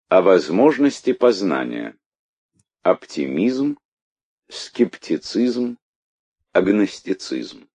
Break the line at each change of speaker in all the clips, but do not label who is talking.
О возможности познания. Оптимизм, скептицизм, агностицизм.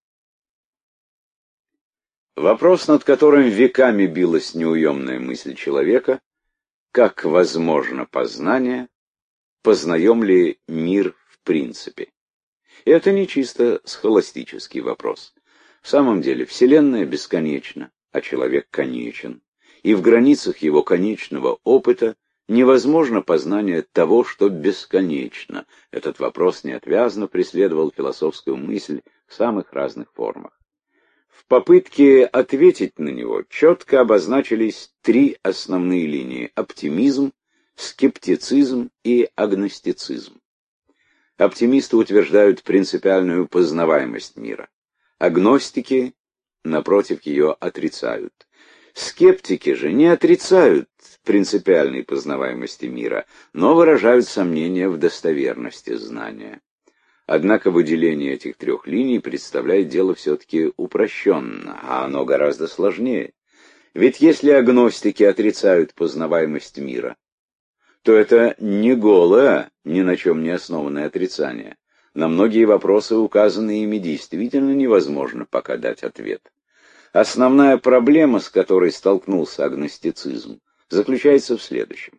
Вопрос, над которым веками билась неуемная мысль человека, как возможно познание, познаем ли мир в принципе? И это не чисто схоластический вопрос. В самом деле, Вселенная бесконечна, а человек конечен, и в границах его конечного опыта невозможно познание того, что бесконечно. Этот вопрос неотвязно преследовал философскую мысль в самых разных формах. В попытке ответить на него четко обозначились три основные линии: оптимизм, скептицизм и агностицизм. Оптимисты утверждают принципиальную познаваемость мира. Агностики, напротив, ее отрицают. Скептики же не отрицают принципиальной познаваемости мира, но выражают сомнения в достоверности знания. Однако выделение этих трех линий представляет дело все-таки упрощенно, а оно гораздо сложнее. Ведь если агностики отрицают познаваемость мира, то это не голое, ни на чем не основанное отрицание. На многие вопросы, указанные ими, действительно невозможно пока дать ответ. Основная проблема, с которой столкнулся агностицизм, заключается в следующем.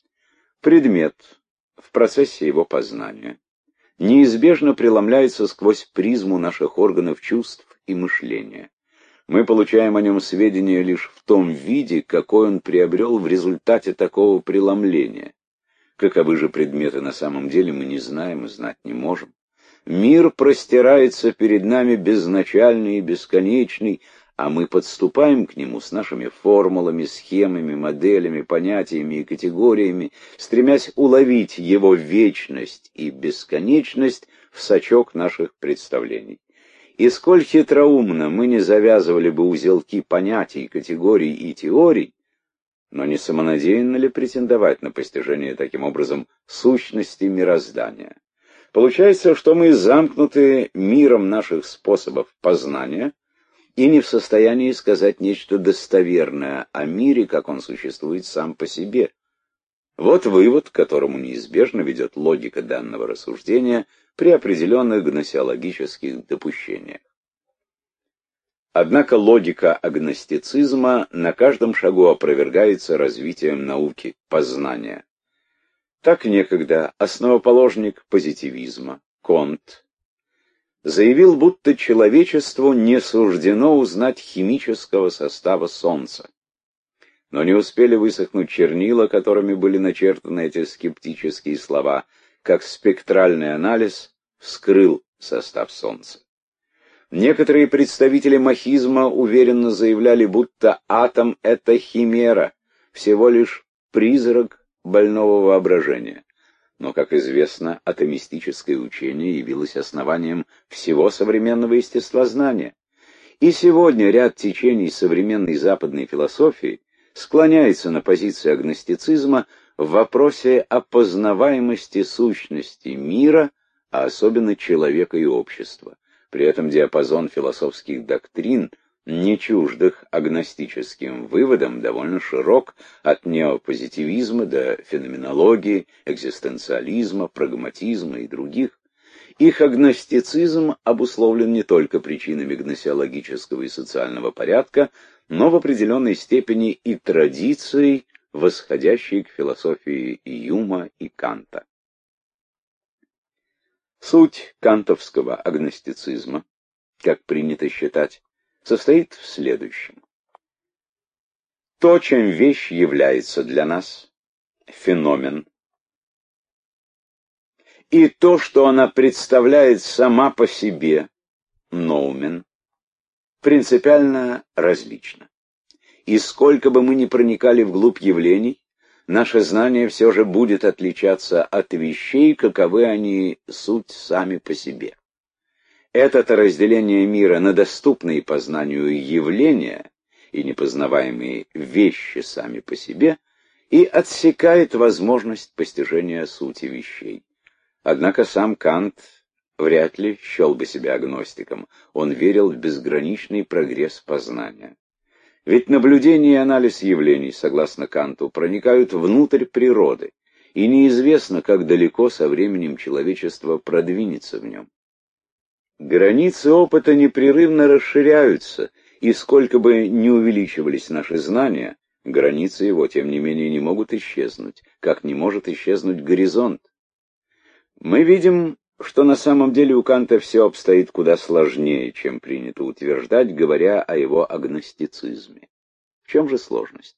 Предмет в процессе его познания неизбежно преломляется сквозь призму наших органов чувств и мышления. Мы получаем о нем сведения лишь в том виде, какой он приобрел в результате такого преломления. Каковы же предметы на самом деле, мы не знаем и знать не можем. Мир простирается перед нами безначальный и бесконечный, а мы подступаем к нему с нашими формулами, схемами, моделями, понятиями и категориями, стремясь уловить его вечность и бесконечность в сачок наших представлений. И сколь хитроумно мы не завязывали бы узелки понятий, категорий и теорий, но не самонадеянно ли претендовать на постижение таким образом сущности мироздания? Получается, что мы замкнуты миром наших способов познания и не в состоянии сказать нечто достоверное о мире, как он существует сам по себе. Вот вывод, к которому неизбежно ведет логика данного рассуждения при определенных гносеологических допущениях. Однако логика агностицизма на каждом шагу опровергается развитием науки познания. Так некогда основоположник позитивизма, Конт, заявил, будто человечеству не суждено узнать химического состава Солнца. Но не успели высохнуть чернила, которыми были начертаны эти скептические слова, как спектральный анализ вскрыл состав Солнца. Некоторые представители махизма уверенно заявляли, будто атом — это химера, всего лишь призрак больного воображения. Но, как известно, атомистическое учение явилось основанием всего современного естествознания. И сегодня ряд течений современной западной философии склоняется на позиции агностицизма в вопросе о познаваемости сущности мира, а особенно человека и общества. При этом диапазон философских доктрин, не чуждых агностическим выводам, довольно широк, от неопозитивизма до феноменологии, экзистенциализма, прагматизма и других. Их агностицизм обусловлен не только причинами гносеологического и социального порядка, но в определенной степени и традицией, восходящей к философии Юма и Канта. Суть кантовского агностицизма, как принято считать, состоит в следующем. То, чем вещь является для нас, феномен, и то, что она представляет сама по себе, ноумен, принципиально различно. И сколько бы мы ни проникали вглубь явлений, наше знание все же будет отличаться от вещей, каковы они суть сами по себе. Это разделение мира на доступные познанию явления и непознаваемые вещи сами по себе и отсекает возможность постижения сути вещей. Однако сам Кант вряд ли счел бы себя агностиком. Он верил в безграничный прогресс познания. Ведь наблюдение и анализ явлений, согласно Канту, проникают внутрь природы, и неизвестно, как далеко со временем человечество продвинется в нем. Границы опыта непрерывно расширяются, и сколько бы ни увеличивались наши знания, границы его, тем не менее, не могут исчезнуть, как не может исчезнуть горизонт. Мы видим, что на самом деле у Канта все обстоит куда сложнее, чем принято утверждать, говоря о его агностицизме. В чем же сложность?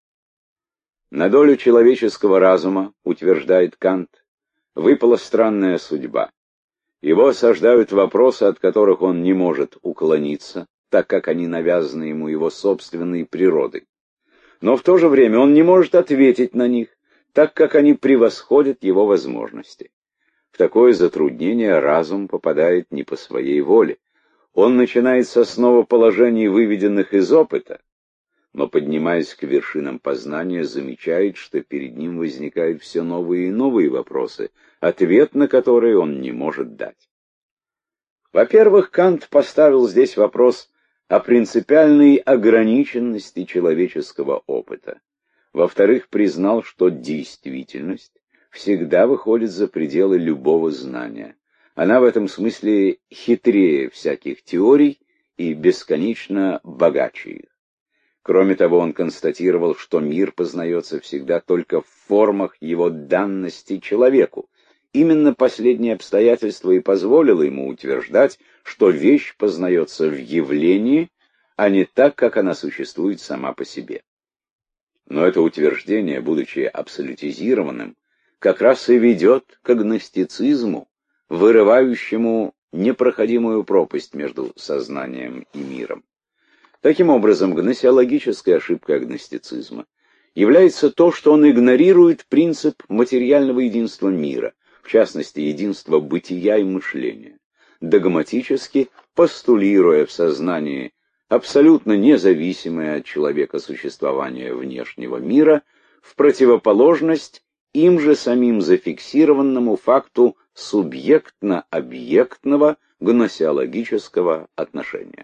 На долю человеческого разума, утверждает Кант, выпала странная судьба. Его осаждают вопросы, от которых он не может уклониться, так как они навязаны ему его собственной природой. Но в то же время он не может ответить на них, так как они превосходят его возможности. В такое затруднение разум попадает не по своей воле. Он начинает с основоположений, выведенных из опыта, но, поднимаясь к вершинам познания, замечает, что перед ним возникают все новые и новые вопросы, ответ на которые он не может дать. Во-первых, Кант поставил здесь вопрос о принципиальной ограниченности человеческого опыта. Во-вторых, признал, что действительность всегда выходит за пределы любого знания. Она в этом смысле хитрее всяких теорий и бесконечно богаче их. Кроме того, он констатировал, что мир познается всегда только в формах его данности человеку. Именно последнее обстоятельство и позволило ему утверждать, что вещь познается в явлении, а не так, как она существует сама по себе. Но это утверждение, будучи абсолютизированным, как раз и ведет к агностицизму, вырывающему непроходимую пропасть между сознанием и миром. Таким образом, гносеологической ошибкой агностицизма является то, что он игнорирует принцип материального единства мира, в частности, единства бытия и мышления, догматически постулируя в сознании абсолютно независимое от человека существование внешнего мира в противоположность им же самим зафиксированному факту субъектно-объектного гносеологического отношения.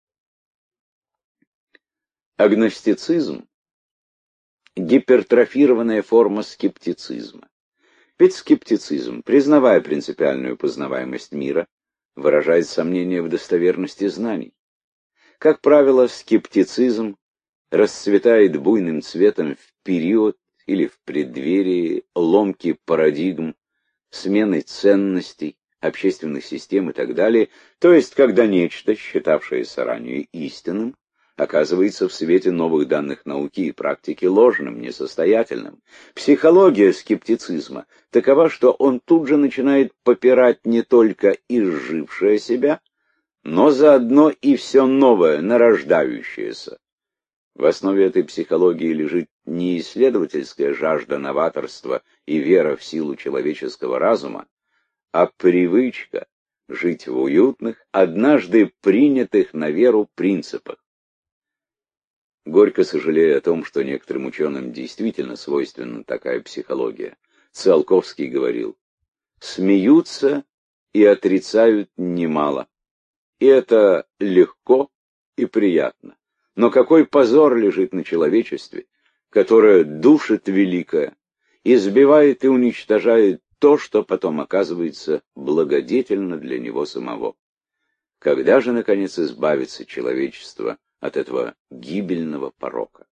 Агностицизм – гипертрофированная форма скептицизма. Ведь скептицизм, признавая принципиальную познаваемость мира, выражает сомнение в достоверности знаний. Как правило, скептицизм расцветает буйным цветом в период или в преддверии ломки парадигм, смены ценностей, общественных систем и так далее, то есть когда нечто, считавшееся ранее истинным, оказывается в свете новых данных науки и практики ложным, несостоятельным. Психология скептицизма такова, что он тут же начинает попирать не только изжившее себя, но заодно и все новое, нарождающееся. В основе этой психологии лежит не исследовательская жажда новаторства и вера в силу человеческого разума, а привычка жить в уютных, однажды принятых на веру принципах. Горько сожалея о том, что некоторым ученым действительно свойственна такая психология, Циолковский говорил: «Смеются и отрицают немало, и это легко и приятно. Но какой позор лежит на человечестве, которое душит великое, избивает и уничтожает то, что потом оказывается благодетельно для него самого. Когда же, наконец, избавится человечество от этого гибельного порока?»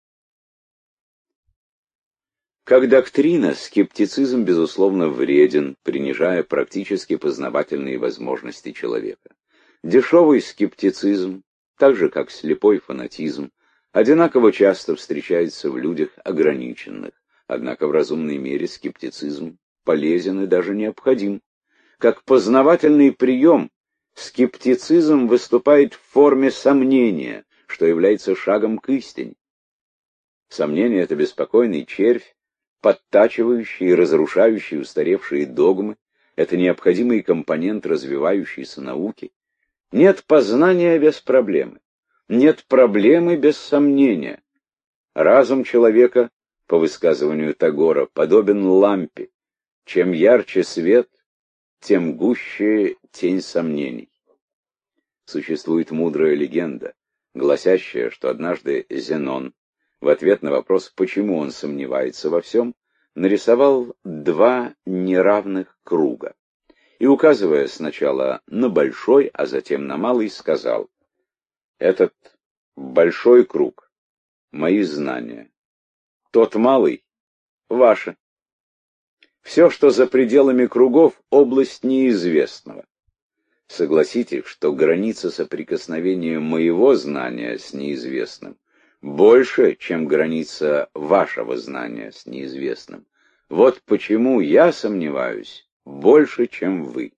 Как доктрина, скептицизм, безусловно, вреден, принижая практически познавательные возможности человека. Дешевый скептицизм, так же как слепой фанатизм, одинаково часто встречается в людях ограниченных, однако в разумной мере скептицизм полезен и даже необходим. Как познавательный прием, скептицизм выступает в форме сомнения, что является шагом к истине. Сомнение — это беспокойный червь, подтачивающий и разрушающий устаревшие догмы, это необходимый компонент развивающейся науки. Нет познания без проблемы, нет проблемы без сомнения. Разум человека, по высказыванию Тагора, подобен лампе. Чем ярче свет, тем гуще тень сомнений. Существует мудрая легенда. гласящая, что однажды Зенон в ответ на вопрос, почему он сомневается во всем, нарисовал два неравных круга и, указывая сначала на большой, а затем на малый, сказал: «Этот большой круг — мои знания, тот малый — ваши. Все, что за пределами кругов, — область неизвестного. Согласитесь, что граница соприкосновения моего знания с неизвестным больше, чем граница вашего знания с неизвестным. Вот почему я сомневаюсь больше, чем вы».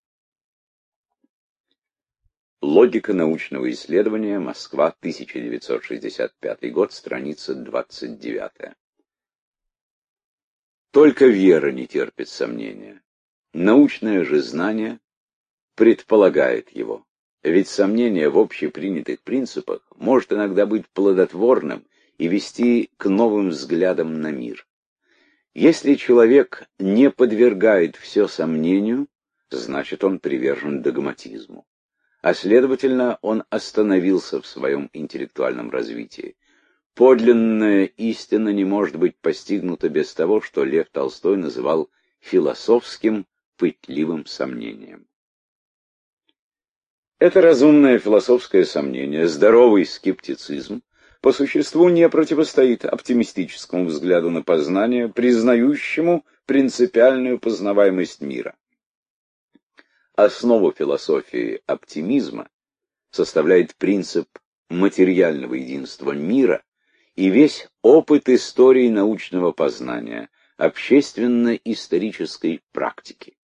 Логика научного исследования. Москва, 1965 год, страница 29. Только вера не терпит сомнения. Научное же знание предполагает его. Ведь сомнение в общепринятых принципах может иногда быть плодотворным и вести к новым взглядам на мир. Если человек не подвергает все сомнению, значит, он привержен догматизму, а следовательно, он остановился в своем интеллектуальном развитии. Подлинная истина не может быть постигнута без того, что Лев Толстой называл философским пытливым сомнением. Это разумное философское сомнение, здоровый скептицизм, по существу не противостоит оптимистическому взгляду на познание, признающему принципиальную познаваемость мира. Основу философии оптимизма составляет принцип материального единства мира и весь опыт истории научного познания, общественно-исторической практики.